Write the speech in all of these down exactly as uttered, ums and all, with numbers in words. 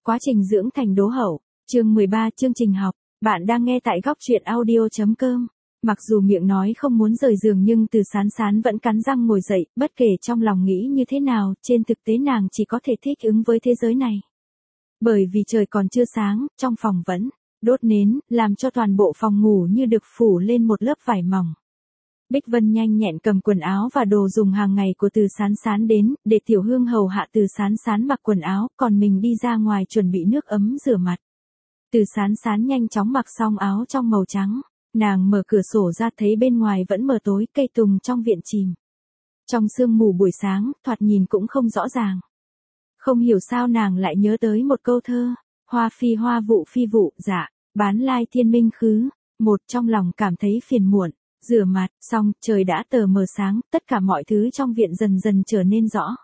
Quá trình dưỡng thành đố hậu, chương mười ba chương trình học, bạn đang nghe tại góc truyện audio.com. Mặc dù miệng nói không muốn rời giường nhưng Từ Sán Sán vẫn cắn răng ngồi dậy, bất kể trong lòng nghĩ như thế nào, trên thực tế nàng chỉ có thể thích ứng với thế giới này. Bởi vì trời còn chưa sáng, trong phòng vẫn đốt nến, làm cho toàn bộ phòng ngủ như được phủ lên một lớp vải mỏng. Bích Vân nhanh nhẹn cầm quần áo và đồ dùng hàng ngày của Từ Sán Sán đến, để Tiểu Hương hầu hạ Từ Sán Sán mặc quần áo, còn mình đi ra ngoài chuẩn bị nước ấm rửa mặt. Từ Sán Sán nhanh chóng mặc xong áo trong màu trắng, nàng mở cửa sổ ra thấy bên ngoài vẫn mờ tối, cây tùng trong viện chìm trong sương mù buổi sáng, thoạt nhìn cũng không rõ ràng. Không hiểu sao nàng lại nhớ tới một câu thơ, hoa phi hoa vụ phi vụ, dạ, bán lai thiên minh khứ, một trong lòng cảm thấy phiền muộn. Rửa mặt, xong, trời đã tờ mờ sáng, tất cả mọi thứ trong viện dần dần trở nên rõ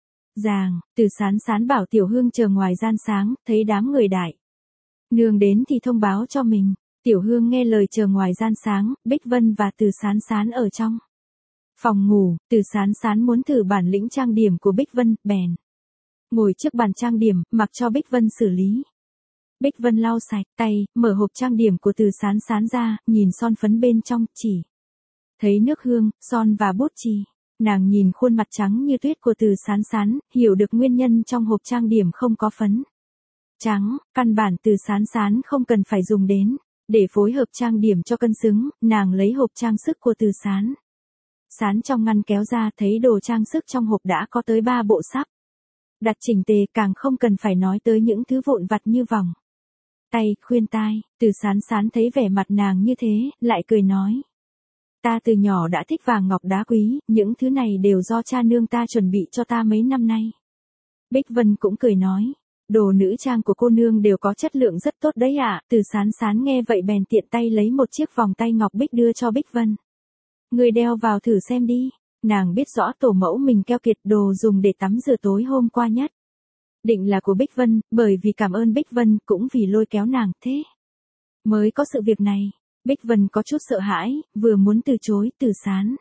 ràng. Từ Sán Sán bảo Tiểu Hương chờ ngoài gian sáng, thấy đám người đại nương đến thì thông báo cho mình. Tiểu Hương nghe lời chờ ngoài gian sáng, Bích Vân và Từ Sán Sán ở trong phòng ngủ. Từ Sán Sán muốn thử bản lĩnh trang điểm của Bích Vân, bèn ngồi trước bàn trang điểm, mặc cho Bích Vân xử lý. Bích Vân lau sạch tay, mở hộp trang điểm của Từ Sán Sán ra, nhìn son phấn bên trong, chỉ thấy nước hương, son và bút chì. Nàng nhìn khuôn mặt trắng như tuyết của Từ Sán Sán, hiểu được nguyên nhân trong hộp trang điểm không có phấn trắng, căn bản Từ Sán Sán không cần phải dùng đến. Để phối hợp trang điểm cho cân xứng, nàng lấy hộp trang sức của Từ Sán Sán trong ngăn kéo ra, thấy đồ trang sức trong hộp đã có tới ba bộ sắp đặt chỉnh tề, càng không cần phải nói tới những thứ vụn vặt như vòng tay, khuyên tai. Từ Sán Sán thấy vẻ mặt nàng như thế, lại cười nói. Ta từ nhỏ đã thích vàng ngọc đá quý, những thứ này đều do cha nương ta chuẩn bị cho ta mấy năm nay. Bích Vân cũng cười nói. Đồ nữ trang của cô nương đều có chất lượng rất tốt đấy ạ. Từ Sán Sán nghe vậy bèn tiện tay lấy một chiếc vòng tay ngọc bích đưa cho Bích Vân. Người đeo vào thử xem đi. Nàng biết rõ tổ mẫu mình keo kiệt, đồ dùng để tắm rửa tối hôm qua nhất định là của Bích Vân, bởi vì cảm ơn Bích Vân, cũng vì lôi kéo nàng thế mới có sự việc này. Bích Vân có chút sợ hãi, vừa muốn từ chối, Từ Sán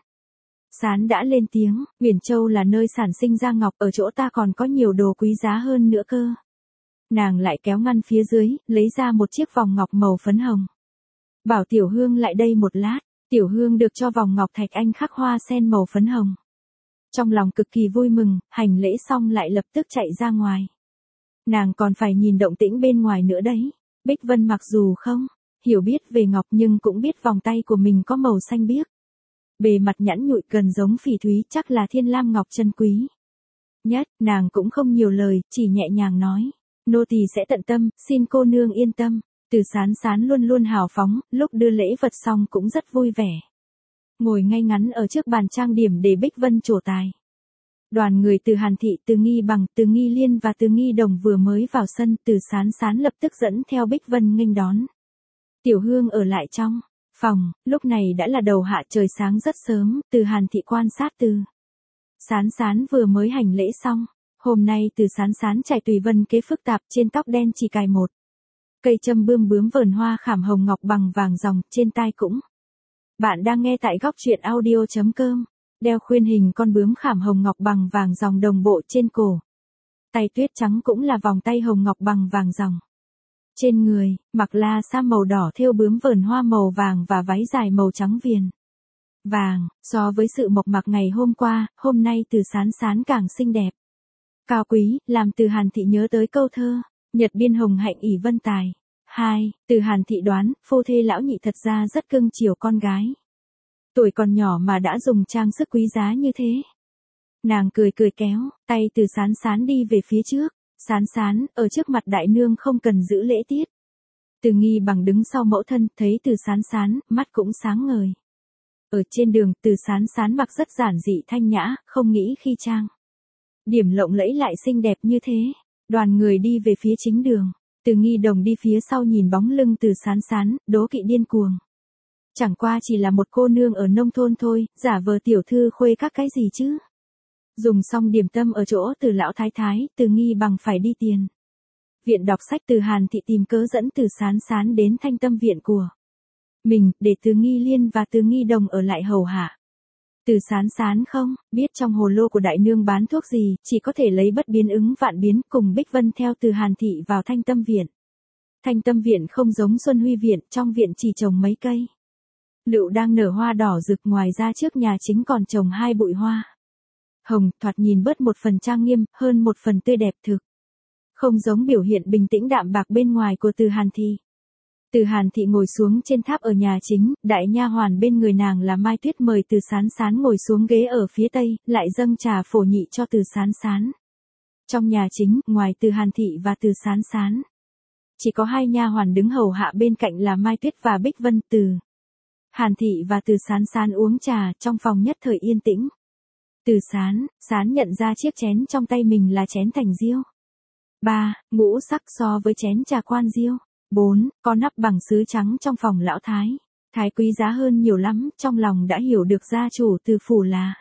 Sán đã lên tiếng, Huyền Châu là nơi sản sinh ra ngọc, ở chỗ ta còn có nhiều đồ quý giá hơn nữa cơ. Nàng lại kéo ngăn phía dưới, lấy ra một chiếc vòng ngọc màu phấn hồng. Bảo Tiểu Hương lại đây một lát. Tiểu Hương được cho vòng ngọc thạch anh khắc hoa sen màu phấn hồng. Trong lòng cực kỳ vui mừng, hành lễ xong lại lập tức chạy ra ngoài. Nàng còn phải nhìn động tĩnh bên ngoài nữa đấy. Bích Vân mặc dù không hiểu biết về ngọc nhưng cũng biết vòng tay của mình có màu xanh biếc. Bề mặt nhẵn nhụi gần giống phỉ thúy, chắc là thiên lam ngọc chân quý nhất. Nàng cũng không nhiều lời, chỉ nhẹ nhàng nói. Nô tỳ sẽ tận tâm, xin cô nương yên tâm. Từ Sán Sán luôn luôn hào phóng, lúc đưa lễ vật xong cũng rất vui vẻ. Ngồi ngay ngắn ở trước bàn trang điểm để Bích Vân trổ tài. Đoàn người từ Hàn Thị, từ Nghi Bằng, từ Nghi Liên và từ Nghi Đồng vừa mới vào sân, Từ Sán Sán lập tức dẫn theo Bích Vân nghênh đón. Tiểu Hương ở lại trong phòng, lúc này đã là đầu hạ, trời sáng rất sớm. Từ Hàn Thị quan sát Từ Sán Sán vừa mới hành lễ xong. Hôm nay Từ Sán Sán trải tùy vân kế phức tạp, trên tóc đen chỉ cài một cây châm bươm bướm vờn hoa khảm hồng ngọc bằng vàng ròng, trên tai cũng. Bạn đang nghe tại góc truyện audio.com. Đeo khuyên hình con bướm khảm hồng ngọc bằng vàng ròng đồng bộ trên cổ. Tay tuyết trắng cũng là vòng tay hồng ngọc bằng vàng ròng. Trên người, mặc la sa màu đỏ thêu bướm vờn hoa màu vàng và váy dài màu trắng viền vàng. So với sự mộc mạc ngày hôm qua, hôm nay Từ Sán Sán càng xinh đẹp, cao quý, làm Từ Hàn Thị nhớ tới câu thơ. Nhật biên hồng hạnh ỷ vân tài. Hai, Từ Hàn Thị đoán, phu thê lão nhị thật ra rất cưng chiều con gái. Tuổi còn nhỏ mà đã dùng trang sức quý giá như thế. Nàng cười cười kéo, tay Từ Sán Sán đi về phía trước. Sán Sán, ở trước mặt đại nương không cần giữ lễ tiết. Từ Nghi Bằng đứng sau mẫu thân, thấy Từ Sán Sán, mắt cũng sáng ngời. Ở trên đường, Từ Sán Sán mặc rất giản dị thanh nhã, không nghĩ khi trang điểm lộng lẫy lại xinh đẹp như thế. Đoàn người đi về phía chính đường. Từ Nghi Đồng đi phía sau nhìn bóng lưng Từ Sán Sán, đố kỵ điên cuồng. Chẳng qua chỉ là một cô nương ở nông thôn thôi, giả vờ tiểu thư khuê các cái gì chứ. Dùng xong điểm tâm ở chỗ Từ lão thái thái, Từ Nghi Bằng phải đi tiền viện đọc sách. Từ Hàn Thị tìm cớ dẫn Từ Sán Sán đến Thanh Tâm viện của mình, để Từ Nghi Liên và Từ Nghi Đồng ở lại hầu hạ. Từ Sán Sán không, biết trong hồ lô của đại nương bán thuốc gì, chỉ có thể lấy bất biến ứng vạn biến, cùng Bích Vân theo Từ Hàn thị vào Thanh Tâm viện. Thanh Tâm viện không giống Xuân Huy viện, trong viện chỉ trồng mấy cây lựu đang nở hoa đỏ rực, ngoài ra trước nhà chính còn trồng hai bụi hoa hồng, thoạt nhìn bớt một phần trang nghiêm, hơn một phần tươi đẹp thực. Không giống biểu hiện bình tĩnh đạm bạc bên ngoài của Từ Hàn thị. Từ Hàn thị ngồi xuống trên tháp ở nhà chính, đại nha hoàn bên người nàng là Mai Tuyết mời Từ Sán Sán ngồi xuống ghế ở phía tây, lại dâng trà phổ nhị cho Từ Sán Sán. Trong nhà chính, ngoài Từ Hàn thị và Từ Sán Sán, chỉ có hai nha hoàn đứng hầu hạ bên cạnh là Mai Tuyết và Bích Vân. Từ Hàn thị và Từ Sán Sán uống trà, trong phòng nhất thời yên tĩnh. Từ Sán Sán nhận ra chiếc chén trong tay mình là chén thành diêu. ba. Ngũ sắc so với chén trà quan diêu. bốn. Có nắp bằng sứ trắng trong phòng lão thái. Thái quý giá hơn nhiều lắm, trong lòng đã hiểu được gia chủ Từ phủ là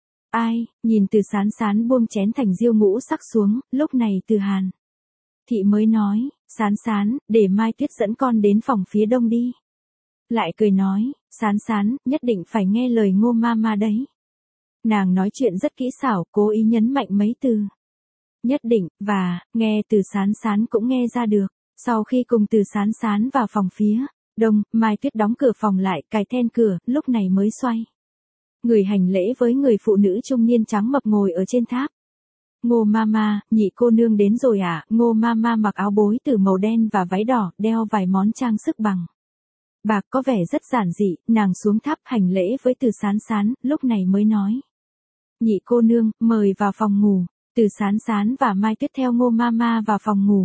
ai, nhìn Từ Sán Sán buông chén thành diêu ngũ sắc xuống, lúc này Từ Hàn thị mới nói, Sán Sán, để Mai Tuyết dẫn con đến phòng phía đông đi. Lại cười nói, Sán Sán, nhất định phải nghe lời Ngô ma ma đấy. Nàng nói chuyện rất kỹ xảo, cố ý nhấn mạnh mấy từ nhất định, và, nghe Từ Sán Sán cũng nghe ra được. Sau khi cùng Từ Sán Sán vào phòng phía đông, Mai Tuyết đóng cửa phòng lại, cài then cửa, lúc này mới xoay người hành lễ với người phụ nữ trung niên trắng mập ngồi ở trên tháp. Ngô Mama, nhị cô nương đến rồi à? Ngô Mama mặc áo bối từ màu đen và váy đỏ, đeo vài món trang sức bằng bạc có vẻ rất giản dị, nàng xuống tháp hành lễ với Từ Sán Sán, lúc này mới nói. Nhị cô nương, mời vào phòng ngủ. Từ Sán Sán và Mai Tuyết theo Ngô Mama vào phòng ngủ.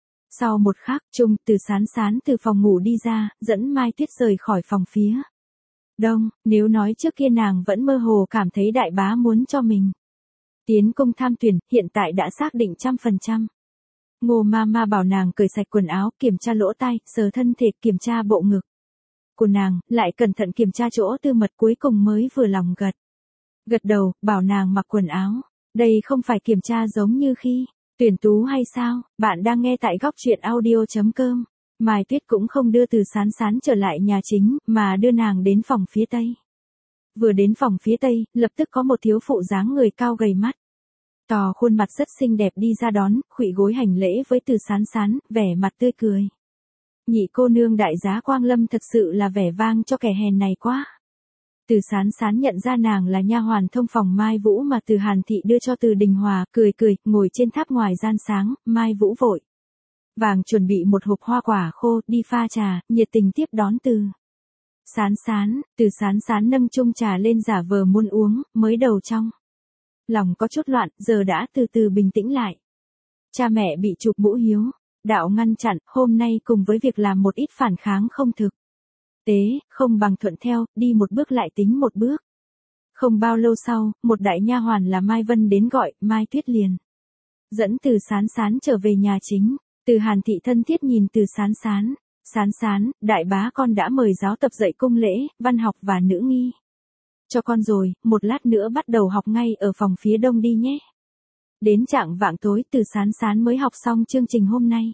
Sau một khắc, chung, Từ Sán Sán từ phòng ngủ đi ra, dẫn Mai Tuyết rời khỏi phòng phía đông. Nếu nói trước kia nàng vẫn mơ hồ cảm thấy đại bá muốn cho mình tiến cung tham tuyển, hiện tại đã xác định trăm phần trăm. Ngô Mama bảo nàng cởi sạch quần áo, kiểm tra lỗ tai, sờ thân thể, kiểm tra bộ ngực của nàng, lại cẩn thận kiểm tra chỗ tư mật, cuối cùng mới vừa lòng gật gật đầu, bảo nàng mặc quần áo. Đây không phải kiểm tra giống như khi tuyển tú hay sao? Bạn đang nghe tại góc truyện audio chấm com. Mai Tuyết cũng không đưa Từ Sán Sán trở lại nhà chính, mà đưa nàng đến phòng phía tây. Vừa đến phòng phía tây, lập tức có một thiếu phụ dáng người cao gầy mắt to, khuôn mặt rất xinh đẹp đi ra đón, khuỵu gối hành lễ với Từ Sán Sán, vẻ mặt tươi cười. Nhị cô nương đại giá quang lâm, thật sự là vẻ vang cho kẻ hèn này quá. Từ Sán Sán nhận ra nàng là nha hoàn thông phòng Mai Vũ mà Từ Hàn thị đưa cho Từ Đình Hòa, cười cười, ngồi trên tháp ngoài gian sáng. Mai Vũ vội vàng chuẩn bị một hộp hoa quả khô, đi pha trà, nhiệt tình tiếp đón Từ Sán Sán. Từ Sán Sán nâng chung trà lên giả vờ muốn uống, mới đầu trong lòng có chút loạn, giờ đã từ từ bình tĩnh lại. Cha mẹ bị chụp mũ hiếu đạo ngăn chặn, hôm nay cùng với việc làm một ít phản kháng không thực tế, không bằng thuận theo, đi một bước lại tính một bước. Không bao lâu sau, một đại nha hoàn là Mai Vân đến gọi, Mai Tuyết liền dẫn Từ Sán Sán trở về nhà chính. Từ Hàn thị thân thiết nhìn Từ Sán Sán. Sán Sán, đại bá con đã mời giáo tập dạy cung lễ, văn học và nữ nghi cho con rồi, một lát nữa bắt đầu học ngay ở phòng phía đông đi nhé. Đến chạng vạng tối, Từ Sán Sán mới học xong chương trình hôm nay.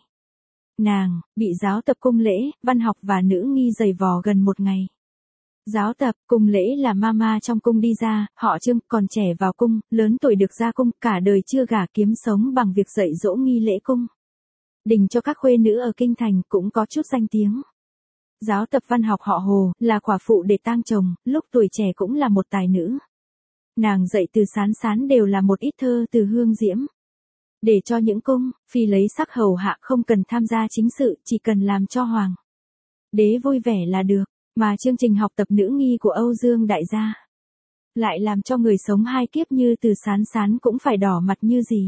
Nàng bị giáo tập cung lễ, văn học và nữ nghi giày vò gần một ngày. Giáo tập cung lễ là mama trong cung đi ra, họ Trương, còn trẻ vào cung, lớn tuổi được ra cung, cả đời chưa gả, kiếm sống bằng việc dạy dỗ nghi lễ cung đình cho các khuê nữ ở kinh thành, cũng có chút danh tiếng. Giáo tập văn học họ Hồ, là quả phụ để tang chồng, lúc tuổi trẻ cũng là một tài nữ. Nàng dạy Từ Sán Sán đều là một ít thơ từ hương diễm, để cho những cung phi lấy sắc hầu hạ, không cần tham gia chính sự, chỉ cần làm cho hoàng đế vui vẻ là được. Mà chương trình học tập nữ nghi của Âu Dương đại gia lại làm cho người sống hai kiếp như Từ Sán Sán cũng phải đỏ mặt như gì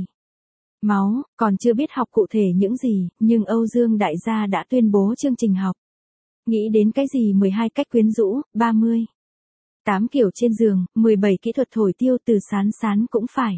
máu, còn chưa biết học cụ thể những gì, nhưng Âu Dương đại gia đã tuyên bố chương trình học. Nghĩ đến cái gì mười hai cách quyến rũ, ba mươi tám kiểu trên giường, mười bảy kỹ thuật thổi tiêu, Từ Sán Sán cũng phải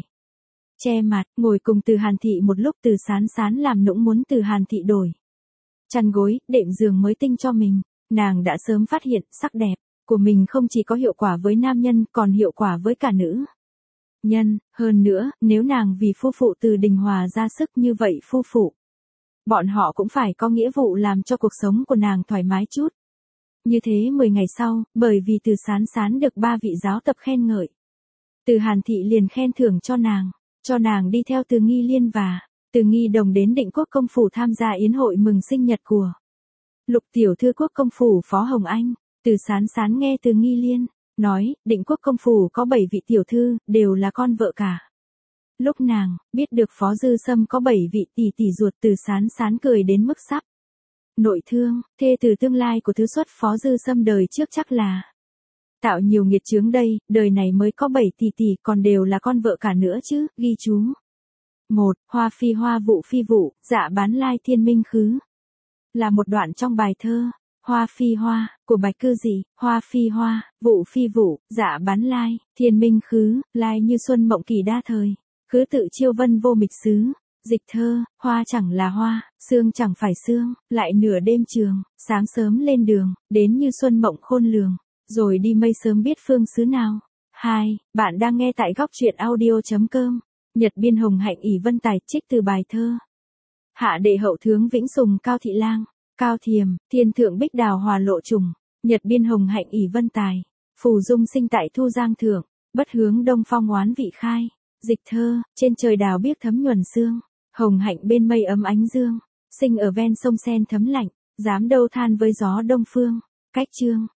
che mặt, ngồi cùng Từ Hàn thị một lúc. Từ Sán Sán làm nũng muốn Từ Hàn thị đổi chăn gối, đệm giường mới tinh cho mình. Nàng đã sớm phát hiện, sắc đẹp của mình không chỉ có hiệu quả với nam nhân, còn hiệu quả với cả nữ nhân. Hơn nữa, nếu nàng vì phu phụ Từ Đình Hòa ra sức như vậy, phu phụ bọn họ cũng phải có nghĩa vụ làm cho cuộc sống của nàng thoải mái chút. Như thế mười ngày sau, bởi vì Từ Sán Sán được ba vị giáo tập khen ngợi. Từ Hàn Thị liền khen thưởng cho nàng, cho nàng đi theo Từ Nghi Liên và Từ Nghi Đồng đến Định Quốc công phủ tham gia yến hội mừng sinh nhật của Lục tiểu thư Quốc công phủ Phó Hồng Anh. Từ Sán Sán nghe Từ Nghi Liên nói, Định Quốc công phủ có bảy vị tiểu thư, đều là con vợ cả. Lúc nàng biết được Phó Dư Sâm có bảy vị tỷ tỷ ruột, Từ Sán Sán cười đến mức sắp nội thương, thê từ tương lai của thứ xuất Phó Dư Sâm đời trước chắc là tạo nhiều nghiệt chướng đây, đời này mới có bảy tỷ tỷ còn đều là con vợ cả nữa chứ, ghi chú. một. Hoa phi hoa vụ phi vụ, dạ bán lai thiên minh khứ. Là một đoạn trong bài thơ, Hoa phi hoa, của Bạch Cư Dị, hoa phi hoa, vụ phi vụ, dạ bán lai, thiên minh khứ, lai như xuân mộng kỳ đa thời, khứ tự chiêu vân vô mịch xứ. Dịch thơ, hoa chẳng là hoa, sương chẳng phải sương, lại nửa đêm trường, sáng sớm lên đường, đến như xuân mộng khôn lường, rồi đi mây sớm biết phương xứ nào. hai. Bạn đang nghe tại góc truyện audio chấm com. Nhật biên Hồng Hạnh ỷ vân tài, trích từ bài thơ. Hạ đệ hậu tướng Vĩnh Sùng Cao Thị Lang, Cao Thiềm, thiên thượng bích đào hòa lộ trùng. Nhật biên Hồng Hạnh ỷ vân tài, phù dung sinh tại thu giang thượng, bất hướng đông phong oán vị khai. Dịch thơ, trên trời đào biếc thấm nhuần sương, hồng hạnh bên mây ấm ánh dương, sinh ở ven sông sen thấm lạnh, dám đâu than với gió đông phương. Cách chương.